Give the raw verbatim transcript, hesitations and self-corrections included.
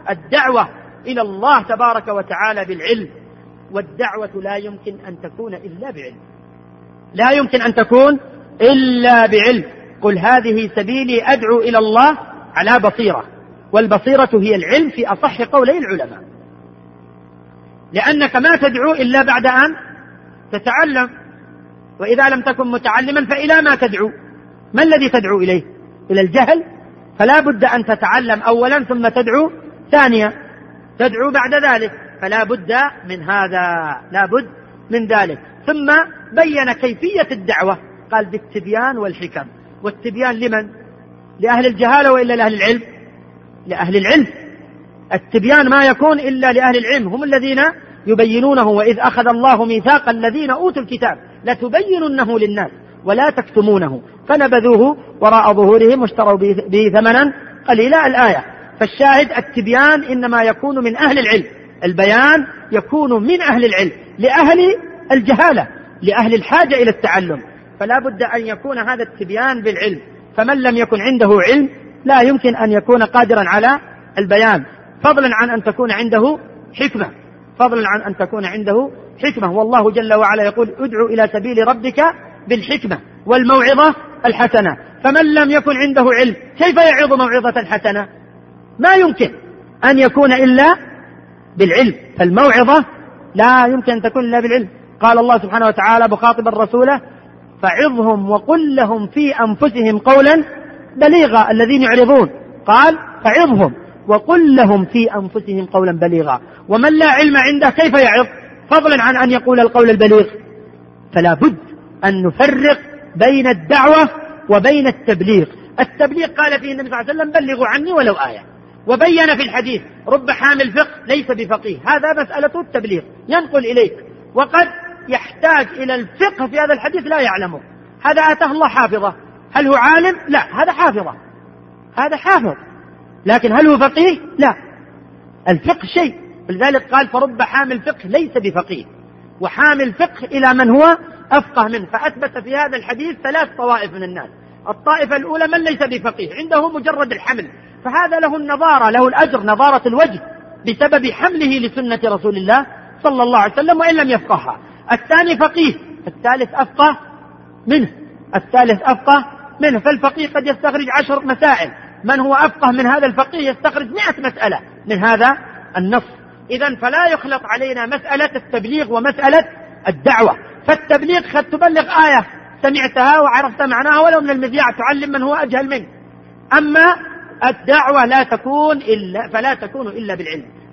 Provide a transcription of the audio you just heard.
الدعوة إلى الله تبارك وتعالى بالعلم، والدعوة لا يمكن أن تكون إلا بعلم، لا يمكن أن تكون إلا بعلم. قل هذه سبيلي أدعو إلى الله على بصيرة، والبصيرة هي العلم في أصح قولي العلماء، لأنك ما تدعو إلا بعد أن تتعلم، وإذا لم تكن متعلما فإلى ما تدعو؟ ما الذي تدعو إليه؟ إلى الجهل؟ فلا بد أن تتعلم أولا ثم تدعو ثانيا، تدعو بعد ذلك، فلا بد من هذا، لا بد من ذلك. ثم بين كيفية الدعوة، قال بالتبيان والحكم. والتبيان لمن؟ لأهل الجهالة وإلا لأهل العلم؟ لأهل العلم. التبيان ما يكون إلا لأهل العلم، هم الذين يبينونه. وإذ أخذ الله ميثاق الذين أوتوا الكتاب لتبيننه للناس ولا تكتمونه فنبذوه وراء ظهورهم واشتروا به ثمنا قليلا، الآية. فالشاهد التبيان إنما يكون من أهل العلم، البيان يكون من أهل العلم لأهل الجهالة، لأهل الحاجة إلى التعلم. فلا بد أن يكون هذا التبيان بالعلم، فمن لم يكن عنده علم لا يمكن أن يكون قادرا على البيان، فضلا عن أن تكون عنده حكمة، فضلا عن أن تكون عنده حكمة. والله جل وعلا يقول ادعو إلى سبيل ربك بالحكمة والموعظة الحسنة. فمن لم يكن عنده علم كيف يعظ موعظة حسنة؟ ما يمكن أن يكون إلا بالعلم، فالموعظة لا يمكن أن تكون إلا بالعلم. قال الله سبحانه وتعالى مخاطبا رسوله فعظهم وقل لهم في أنفسهم قولا بليغا. الذين يعرضون قال فعظهم وقل لهم في أنفسهم قولا بليغا. ومن لا علم عنده كيف يعظ، فضلا عن أن يقول القول البليغ؟ فلا بد أن نفرق بين الدعوة وبين التبليغ. التبليغ قال فيه النبي صلى الله عليه وسلم بلغوا عني ولو آية، وبين في الحديث رب حامل فقه ليس بفقيه، هذا مسألة التبليغ، ينقل إليك. وقد يحتاج إلى الفقه في هذا الحديث لا يعلمه، هذا أتاه الله حافظة، هل هو عالم؟ لا، هذا حافظة، هذا حافظ، لكن هل هو فقيه؟ لا، الفقه شيء. لذلك قال فرب حامل فقه ليس بفقيه، وحامل فقه إلى من هو أفقه منه. فأثبت في هذا الحديث ثلاث طوائف من الناس. الطائفة الأولى من ليس بفقيه، عنده مجرد الحمل، فهذا له النظارة، له الأجر، نظارة الوجه بسبب حمله لسنة رسول الله صلى الله عليه وسلم وإن لم يفقهها. الثاني فقيه، الثالث أفقه منه، الثالث أفقه منه. فالفقيه قد يستخرج عشر مسائل، من هو أفقه من هذا الفقيه يستخرج مئة مسألة من هذا النص. إذن فلا يخلط علينا مسألة التبليغ ومسألة الدعوة. فالتبليغ قد تبلغ آية سمعتها وعرفت معناها ولو من المذياع، تعلم من هو أجهل منك. أما الدعوة لا تكون إلا فلا تكون إلا بالعلم.